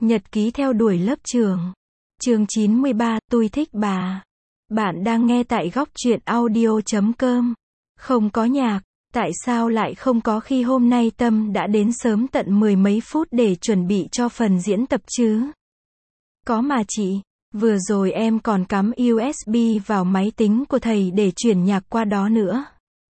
Nhật ký theo đuổi lớp trưởng. Chương 93, tôi thích bà. Bạn đang nghe tại góc truyện audio.com. Không có nhạc, tại sao lại không có khi hôm nay Tâm đã đến sớm tận mười mấy phút để chuẩn bị cho phần diễn tập chứ? Có mà chị, vừa rồi em còn cắm USB vào máy tính của thầy để chuyển nhạc qua đó nữa.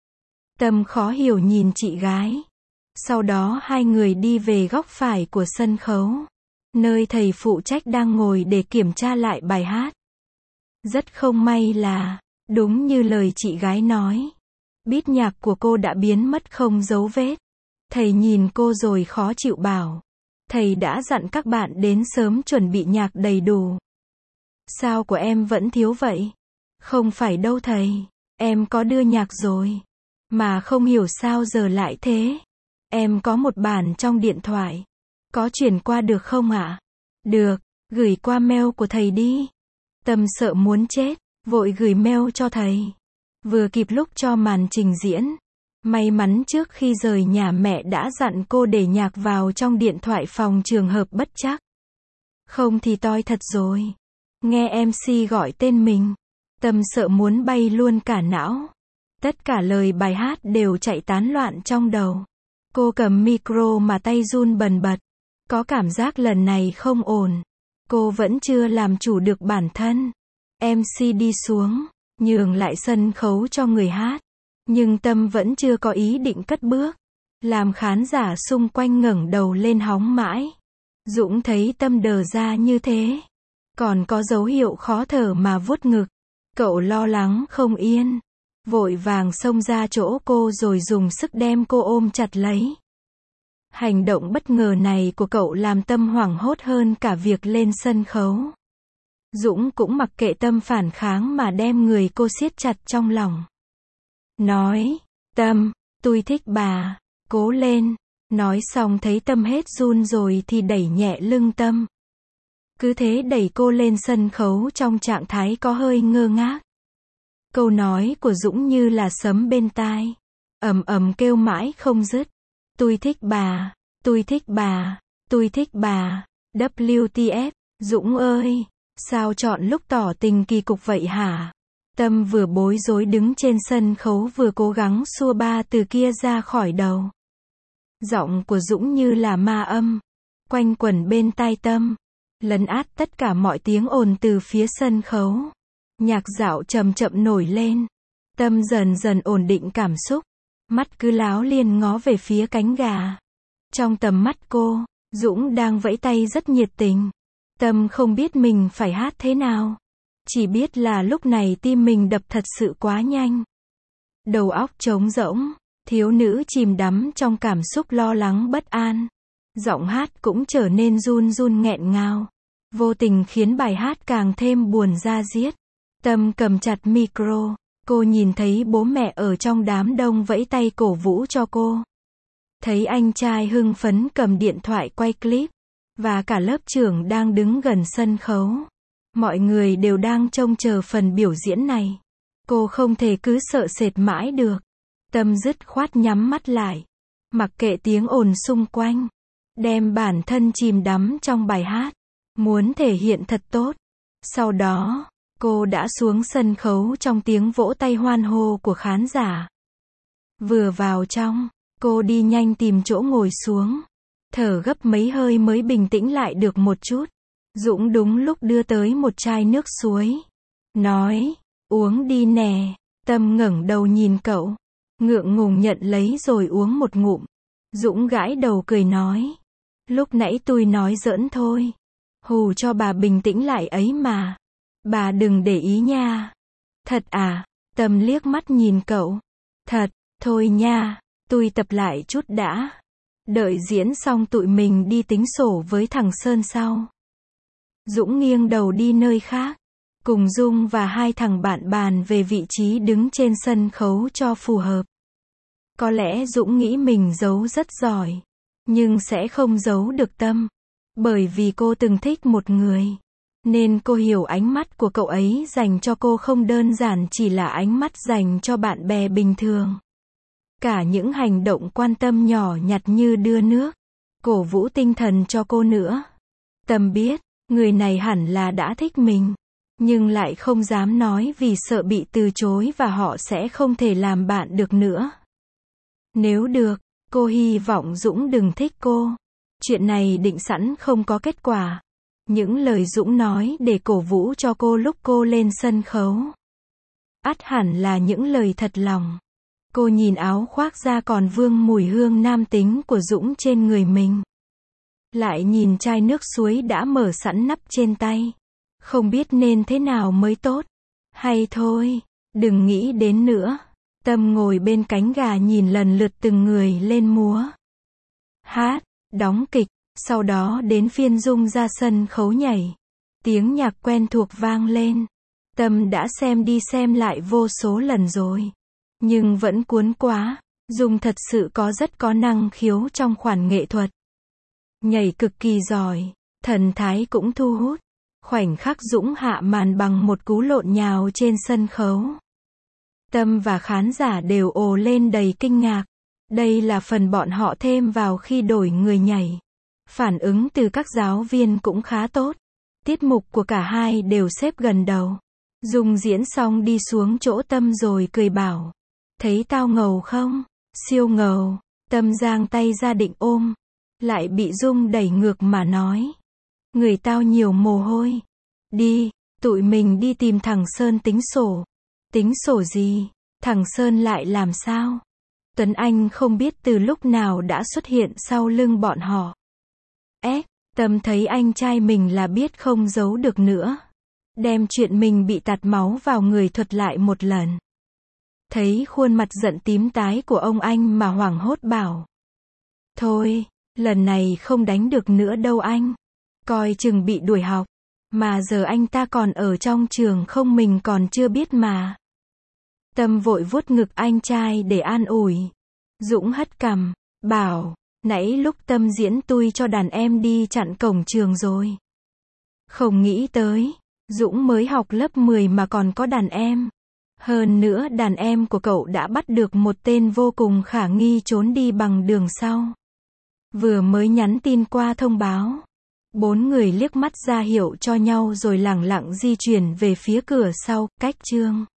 Tâm khó hiểu nhìn chị gái. Sau đó hai người đi về góc phải của sân khấu, nơi thầy phụ trách đang ngồi để kiểm tra lại bài hát. Rất không may là, đúng như lời chị gái nói, beat nhạc của cô đã biến mất không dấu vết. Thầy nhìn cô rồi khó chịu bảo, thầy đã dặn các bạn đến sớm chuẩn bị nhạc đầy đủ. Sao của em vẫn thiếu vậy? Không phải đâu thầy, em có đưa nhạc rồi, mà không hiểu sao giờ lại thế. Em có một bản trong điện thoại, có chuyển qua được không ạ? Được, gửi qua mail của thầy đi. Tâm sợ muốn chết, vội gửi mail cho thầy. Vừa kịp lúc cho màn trình diễn. May mắn trước khi rời nhà mẹ đã dặn cô để nhạc vào trong điện thoại phòng trường hợp bất trắc. Không thì toi thật rồi. Nghe MC gọi tên mình, Tâm sợ muốn bay luôn cả não. Tất cả lời bài hát đều chạy tán loạn trong đầu. Cô cầm micro mà tay run bần bật. Có cảm giác lần này không ổn. Cô vẫn chưa làm chủ được bản thân. MC đi xuống, nhường lại sân khấu cho người hát. Nhưng Tâm vẫn chưa có ý định cất bước. Làm khán giả xung quanh ngẩng đầu lên hóng mãi. Dũng thấy Tâm đờ ra như thế, còn có dấu hiệu khó thở mà vuốt ngực. Cậu lo lắng không yên, vội vàng xông ra chỗ cô rồi dùng sức đem cô ôm chặt lấy. Hành động bất ngờ này của cậu làm Tâm hoảng hốt hơn cả việc lên sân khấu. Dũng cũng mặc kệ Tâm phản kháng mà đem người cô siết chặt trong lòng. Nói, Tâm, tôi thích bà, cố lên. Nói xong thấy Tâm hết run rồi thì đẩy nhẹ lưng Tâm. Cứ thế đẩy cô lên sân khấu trong trạng thái có hơi ngơ ngác. Câu nói của Dũng như là sấm bên tai, ầm ầm kêu mãi không dứt. Tôi thích bà, tôi thích bà, tôi thích bà. WTF, Dũng ơi, sao chọn lúc tỏ tình kỳ cục vậy hả? Tâm vừa bối rối đứng trên sân khấu vừa cố gắng xua ba từ kia ra khỏi đầu. Giọng của Dũng như là ma âm, quanh quẩn bên tai Tâm, lấn át tất cả mọi tiếng ồn từ phía sân khấu. Nhạc dạo chậm chậm nổi lên. Tâm dần dần ổn định cảm xúc, mắt cứ láo liên ngó về phía cánh gà. Trong tầm mắt cô, Dũng đang vẫy tay rất nhiệt tình. Tâm không biết mình phải hát thế nào, chỉ biết là lúc này tim mình đập thật sự quá nhanh. Đầu óc trống rỗng, thiếu nữ chìm đắm trong cảm xúc lo lắng bất an. Giọng hát cũng trở nên run run nghẹn ngào, vô tình khiến bài hát càng thêm buồn da diết. Tâm cầm chặt micro, cô nhìn thấy bố mẹ ở trong đám đông vẫy tay cổ vũ cho cô. Thấy anh trai hưng phấn cầm điện thoại quay clip, và cả lớp trưởng đang đứng gần sân khấu. Mọi người đều đang trông chờ phần biểu diễn này. Cô không thể cứ sợ sệt mãi được. Tâm dứt khoát nhắm mắt lại, mặc kệ tiếng ồn xung quanh, đem bản thân chìm đắm trong bài hát, muốn thể hiện thật tốt. Sau đó, cô đã xuống sân khấu trong tiếng vỗ tay hoan hô của khán giả. Vừa vào trong, cô đi nhanh tìm chỗ ngồi xuống, thở gấp mấy hơi mới bình tĩnh lại được một chút. Dũng đúng lúc đưa tới một chai nước suối, nói, uống đi nè. Tâm ngẩng đầu nhìn cậu, ngượng ngùng nhận lấy rồi uống một ngụm. Dũng gãi đầu cười nói, lúc nãy tôi nói giỡn thôi, hù cho bà bình tĩnh lại ấy mà. Bà đừng để ý nha. Thật à? Tâm liếc mắt nhìn cậu. Thật, thôi nha, tôi tập lại chút đã. Đợi diễn xong tụi mình đi tính sổ với thằng Sơn sau. Dũng nghiêng đầu đi nơi khác, cùng Dung và hai thằng bạn bàn về vị trí đứng trên sân khấu cho phù hợp. Có lẽ Dũng nghĩ mình giấu rất giỏi, nhưng sẽ không giấu được Tâm. Bởi vì cô từng thích một người, nên cô hiểu ánh mắt của cậu ấy dành cho cô không đơn giản chỉ là ánh mắt dành cho bạn bè bình thường. Cả những hành động quan tâm nhỏ nhặt như đưa nước, cổ vũ tinh thần cho cô nữa. Tâm biết, người này hẳn là đã thích mình, nhưng lại không dám nói vì sợ bị từ chối và họ sẽ không thể làm bạn được nữa. Nếu được, cô hy vọng Dũng đừng thích cô. Chuyện này định sẵn không có kết quả. Những lời Dũng nói để cổ vũ cho cô lúc cô lên sân khấu. Ắt hẳn là những lời thật lòng. Cô nhìn áo khoác ra còn vương mùi hương nam tính của Dũng trên người mình. Lại nhìn chai nước suối đã mở sẵn nắp trên tay. Không biết nên thế nào mới tốt. Hay thôi, đừng nghĩ đến nữa. Tâm ngồi bên cánh gà nhìn lần lượt từng người lên múa. Hát, đóng kịch, sau đó đến phiên Dung ra sân khấu nhảy. Tiếng nhạc quen thuộc vang lên. Tâm đã xem đi xem lại vô số lần rồi. Nhưng vẫn cuốn quá. Dung thật sự rất có năng khiếu trong khoản nghệ thuật. Nhảy cực kỳ giỏi, thần thái cũng thu hút. Khoảnh khắc Dũng hạ màn bằng một cú lộn nhào trên sân khấu. Tâm và khán giả đều ồ lên đầy kinh ngạc. Đây là phần bọn họ thêm vào khi đổi người nhảy. Phản ứng từ các giáo viên cũng khá tốt. Tiết mục của cả hai đều xếp gần đầu. Dung diễn xong đi xuống chỗ Tâm rồi cười bảo. Thấy tao ngầu không? Siêu ngầu. Tâm giang tay ra định ôm. Lại bị Dung đẩy ngược mà nói. Người tao nhiều mồ hôi. Đi, tụi mình đi tìm thằng Sơn tính sổ. Tính sổ gì? Thằng Sơn lại làm sao? Tuấn Anh không biết từ lúc nào đã xuất hiện sau lưng bọn họ. Tâm thấy anh trai mình là biết không giấu được nữa. Đem chuyện mình bị tạt máu vào người thuật lại một lần. Thấy khuôn mặt giận tím tái của ông anh mà hoảng hốt bảo. Thôi, lần này không đánh được nữa đâu anh. Coi chừng bị đuổi học. Mà giờ anh ta còn ở trong trường không mình còn chưa biết mà. Tâm vội vuốt ngực anh trai để an ủi. Dũng hất cằm, bảo, nãy lúc Tâm diễn tui cho đàn em đi chặn cổng trường rồi. Không nghĩ tới, Dũng mới học lớp 10 mà còn có đàn em. Hơn nữa đàn em của cậu đã bắt được một tên vô cùng khả nghi trốn đi bằng đường sau. Vừa mới nhắn tin qua thông báo. 4 người liếc mắt ra hiệu cho nhau rồi lẳng lặng di chuyển về phía cửa sau, cách chương.